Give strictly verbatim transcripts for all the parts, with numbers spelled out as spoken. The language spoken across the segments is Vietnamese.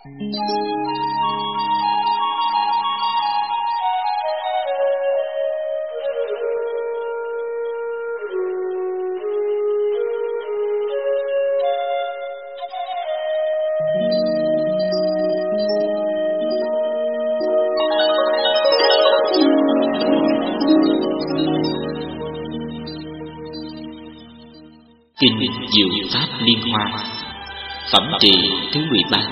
Kinh Diệu Pháp Liên Hoa, phẩm trì thứ mười ba.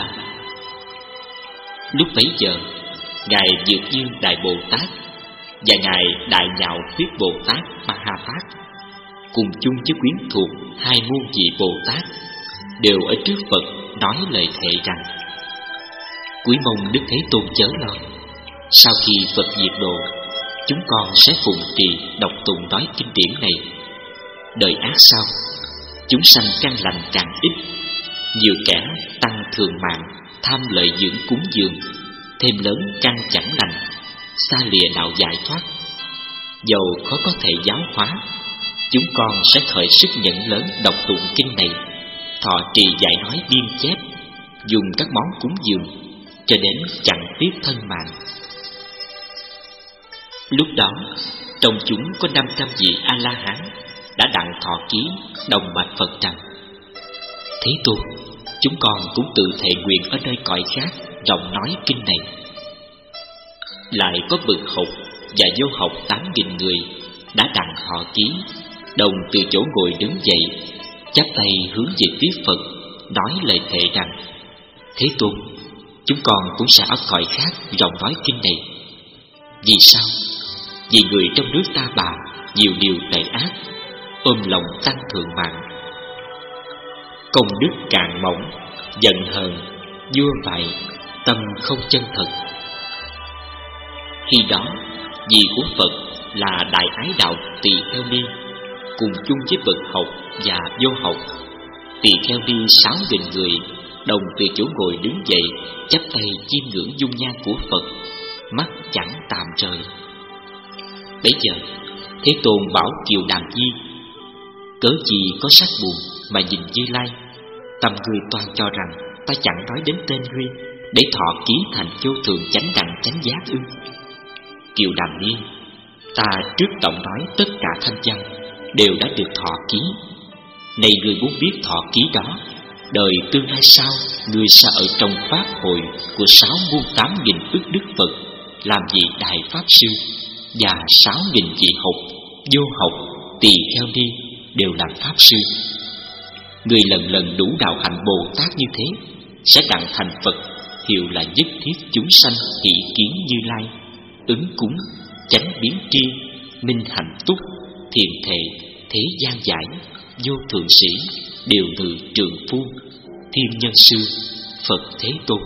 Lúc bấy giờ, ngài Dược Dương Đại Bồ Tát và ngài Đại Nhạo Thuyết Bồ Tát Ma Ha Tát cùng chung với quyến thuộc hai muôn vị Bồ Tát đều ở trước Phật nói lời thệ rằng: Cúi mong Đức Thế Tôn chớ lo, sau khi Phật diệt độ, chúng con sẽ phụng trì đọc tụng nói kinh điển này. Đời ác sau, chúng sanh căn lành càng ít, nhiều kẻ tăng thường mạng, tham lợi dưỡng cúng dường, thêm lớn căn chẳng lành, xa lìa đạo giải thoát. Dầu khó có thể giáo hóa, chúng con sẽ khởi sức nhẫn lớn đọc tụng kinh này, thọ trì dạy nói biên chép, dùng các món cúng dường, cho đến chẳng tiếc thân mạng. Lúc đó, trong chúng có năm trăm vị A-la-hán đã đặng thọ ký, đồng bạch Phật rằng: Thế Tôn, chúng con cũng tự thệ nguyện ở nơi cõi khác rộng nói kinh này. Lại có bậc học và vô học tám nghìn người đã đặng họ ký, đồng từ chỗ ngồi đứng dậy, chắp tay hướng về phía Phật, nói lời thệ rằng: Thế Tôn, chúng con cũng sẽ ở cõi khác rộng nói kinh này. Vì sao? Vì người trong nước ta bà nhiều điều tệ ác, ôm lòng tăng thượng mạng, công đức càng mỏng, giận hờn, vua vậy, tâm không chân thật. Khi đó, vị của Phật là Đại Ái Đạo Tỳ Kheo Ni, cùng chung với bậc học và vô học, tỳ kheo ni sáu nghìn người, đồng từ chỗ ngồi đứng dậy, chắp tay chiêm ngưỡng dung nhan của Phật, mắt chẳng tạm rời. Bấy giờ, Thế Tôn bảo Kiều Đàm Di: Cớ gì có sắc buồn mà nhìn Như Lai? Tâm ngươi toan cho rằng ta chẳng nói đến tên ngươi, để thọ ký thành vô thường chánh đẳng chánh giác ư? Kiều Đàm Ni, ta trước tổng nói tất cả thanh văn đều đã được thọ ký. Này ngươi muốn biết thọ ký đó, đời tương lai sau, ngươi sẽ ở trong pháp hội của sáu muôn tám nghìn ức đức Phật làm vị đại pháp sư, và sáu nghìn vị học, vô học, tỳ kheo ni đều làm pháp sư. Người lần lần đủ đạo hạnh Bồ Tát như thế, sẽ đặng thành Phật, hiệu là nhất thiết chúng sanh hỷ kiến Như Lai, ứng cúng, chánh biến tri, minh hạnh túc, thiền thệ, thế gian giải, vô thượng sĩ, điều ngự trường phu, thiên nhân sư, Phật Thế Tôn.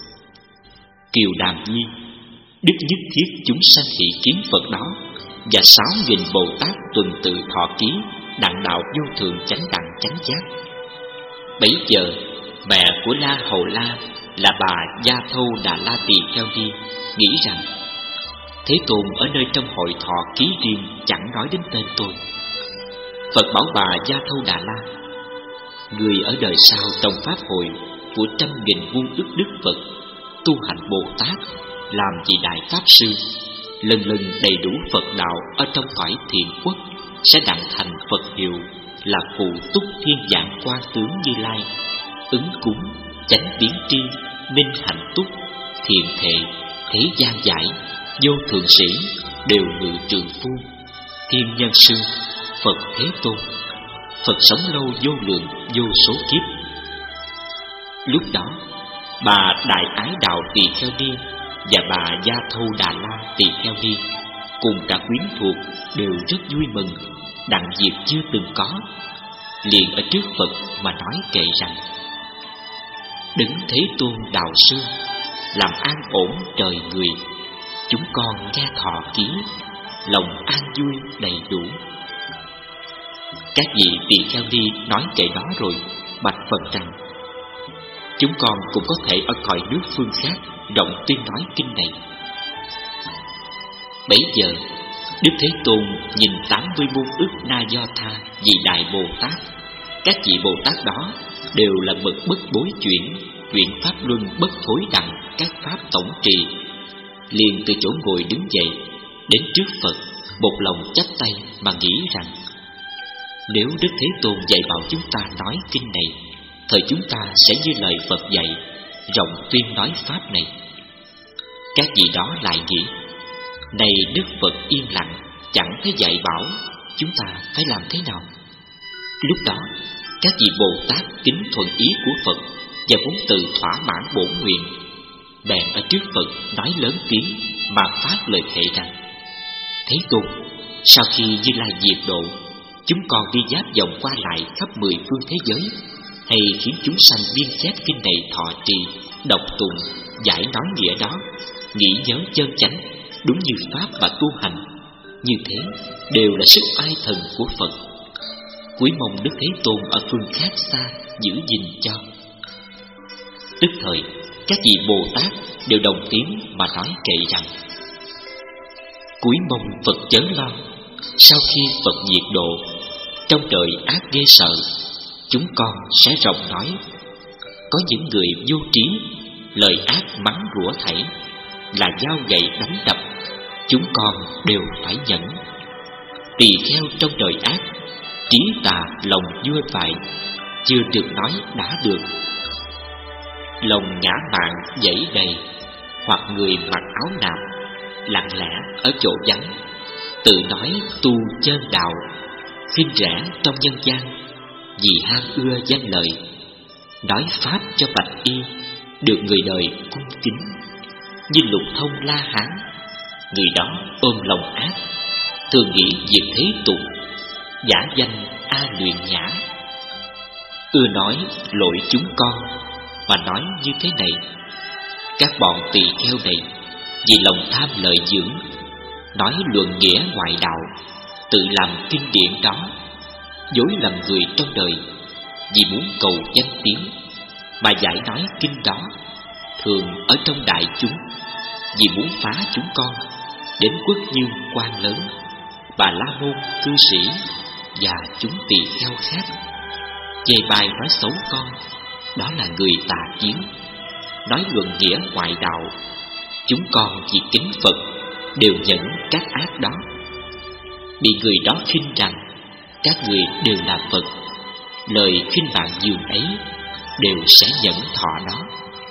Kiều Đàm Di, đức nhất thiết chúng sanh hỷ kiến Phật đó, và sáu nghìn Bồ Tát tuần tự thọ ký đặng đạo vô thường chánh đẳng chánh giác. Bấy giờ, mẹ của La Hầu La là bà Gia Thâu Đà La Tỳ Kheo Ni nghĩ rằng: Thế Tôn ở nơi trong hội thọ ký riêng chẳng nói đến tên tôi. Phật bảo bà Gia Thâu Đà La: Người ở đời sau trong pháp hội của trăm nghìn muôn ức đức Phật, tu hành Bồ Tát, làm vị đại pháp sư, lần lần đầy đủ Phật đạo ở trong cõi thiện quốc, sẽ đặng thành Phật hiệu là phụ túc thiên dạng quan tướng Như Lai, ứng cúng, chánh biến tri, minh hạnh túc, thiện thệ, thế gian giải, vô thượng sĩ, đều ngự trường phu, thiên nhân sư, Phật Thế Tôn. Phật sống lâu vô lượng vô số kiếp. Lúc đó, bà Đại Ái Đạo Tỳ Kheo Ni và bà Gia Thâu Đà La Tỳ Kheo Ni cùng cả quyến thuộc đều rất vui mừng, đặng việc chưa từng có, liền ở trước Phật mà nói kệ rằng: Đứng Thế Tôn đạo sư, làm an ổn trời người, chúng con nghe thọ ký, lòng an vui đầy đủ. Các vị tỳ kheo ni nói kệ đó rồi bạch Phật rằng: Chúng con cũng có thể ở cõi nước phương khác rộng tuyên nói kinh này. Bấy giờ, Đức Thế Tôn nhìn tám mươi muôn ức Na Do Tha vị đại Bồ Tát. Các vị Bồ Tát đó đều là bậc bất bối chuyển, Quyển Pháp Luân bất thối đặng các pháp tổng trì, liền từ chỗ ngồi đứng dậy, đến trước Phật, một lòng chắp tay mà nghĩ rằng: nếu Đức Thế Tôn dạy bảo chúng ta nói kinh này, thời chúng ta sẽ như lời Phật dạy, rộng tuyên nói pháp này. Các vị đó lại nghĩ: này Đức Phật yên lặng, chẳng thấy dạy bảo, chúng ta phải làm thế nào? Lúc đó, các vị Bồ Tát kính thuận ý của Phật và muốn tự thỏa mãn bổn nguyện, bèn ở trước Phật nói lớn tiếng mà phát lời thệ rằng: Thế Tôn, sau khi Như Lai diệt độ, chúng con đi giáp vòng qua lại khắp mười phương thế giới, hay khiến chúng sanh biên chép kinh này thọ trì, đọc tụng, giải nói nghĩa đó, nghĩ nhớ chân chánh, đúng như pháp và tu hành. Như thế đều là sức oai thần của Phật. Cuối mong Đức Thế Tôn ở phương khác xa giữ gìn cho. Tức thời, các vị Bồ Tát đều đồng tiếng mà nói kệ rằng: cuối mong Phật chớ lo, sau khi Phật diệt độ, trong đời ác ghê sợ, chúng con sẽ rộng nói. Có những người vô trí, lời ác mắng rủa thảy, là dao gậy đánh đập, chúng con đều phải nhẫn. Tỳ kheo trong đời ác, trí tà lòng vua vại, chưa được nói đã được. Lòng ngã mạn dãy đầy, hoặc người mặc áo nạm, lặng lẽ ở chỗ vắng, tự nói tu chân đạo, khinh rẻ trong nhân gian, vì ham ưa danh lợi, nói pháp cho bạch y, được người đời cung kính. Như Lục Thông La Hán, người đó ôm lòng ác, thường nghĩ việc thế tục, giả danh A Luyện Nhã. Ưa nói lỗi chúng con, và nói như thế này: các bọn tỳ kheo này vì lòng tham lợi dưỡng, nói luận nghĩa ngoại đạo, tự làm kinh điển đó, dối lầm người trong đời, vì muốn cầu danh tiếng mà giải nói kinh đó, thường ở trong đại chúng, vì muốn phá chúng con đến quốc dương quan lớn, Bà La Môn cư sĩ và chúng tỳ kheo khác. Chê bai nói xấu con, đó là người tà kiến. Nói luận nghĩa ngoại đạo, chúng con vì kính Phật đều nhận các ác đó. Bị người đó khinh rằng các người đều là Phật, lời khinh bạn dường ấy đều sẽ nhẫn thọ đó.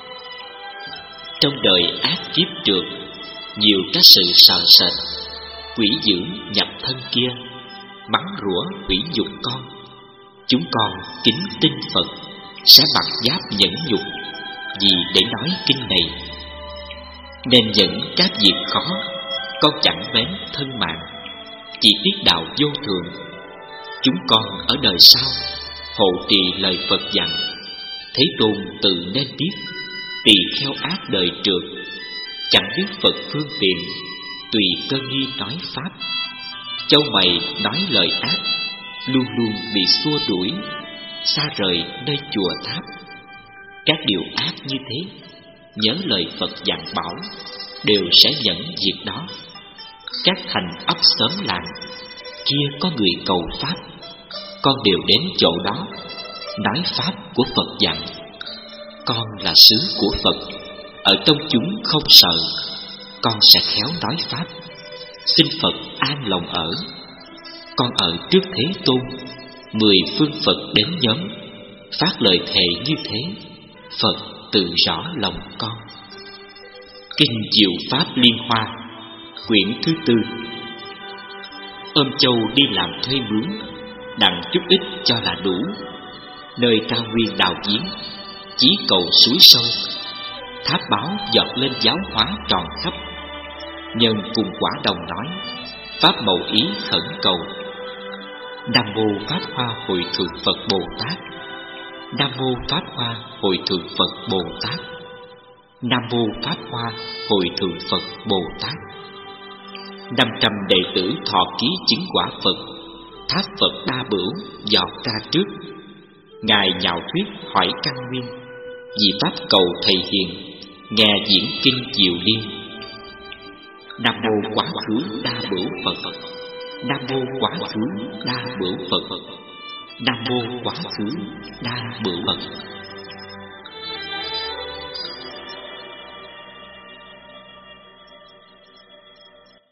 Trong đời ác kiếp trượt, nhiều các sự sợ sệt, quỷ dữ nhập thân kia, mắng rủa quỷ nhục con. Chúng con kính tin Phật sẽ mặc giáp nhẫn nhục, vì để nói kinh này. Nên dẫn các việc khó, con chẳng mến thân mạng, chỉ biết đạo vô thường. Chúng con ở đời sau hộ trì lời Phật dặn, Thế Tôn tự nên biết. Tỳ kheo ác đời trượt, chẳng biết Phật phương tiện, tùy cơ nghi nói pháp. Châu mày nói lời ác, luôn luôn bị xua đuổi, xa rời nơi chùa tháp. Các điều ác như thế, nhớ lời Phật dặn bảo, đều sẽ dẫn việc đó. Các thành ấp xóm làng, kia có người cầu pháp, con đều đến chỗ đó, nói pháp của Phật dặn. Con là sứ của Phật, ở trong chúng không sợ, con sẽ khéo nói pháp, xin Phật an lòng ở. Con ở trước Thế Tôn, mười phương Phật đến nhóm, phát lời thệ như thế, Phật tự rõ lòng con. Kinh Diệu Pháp Liên Hoa, quyển thứ tư. Ôm châu đi làm thuê mướn, đặng chút ít cho là đủ. Nơi cao nguyên đào giếng, chí cầu suối sâu, tháp báo giọt lên giáo hóa tròn khắp. Nhân cùng quả đồng nói, pháp mậu ý khẩn cầu. Nam mô Pháp Hoa Hội Thượng Phật Bồ Tát. Nam mô Pháp Hoa Hội Thượng Phật Bồ Tát. Nam mô Pháp Hoa Hội Thượng Phật Bồ Tát. Năm trăm đệ tử thọ ký chứng quả Phật, tháp Phật đa bửu dọt ra trước. Ngài nhạo thuyết hỏi căn nguyên, vì pháp cầu thầy hiền, nghe diễn kinh diệu liên. Nam mô Quá Khứ Đa Bửu Phật. Nam mô Quá Khứ Đa Bửu Phật. Nam mô Quá Khứ Đa Bửu Phật.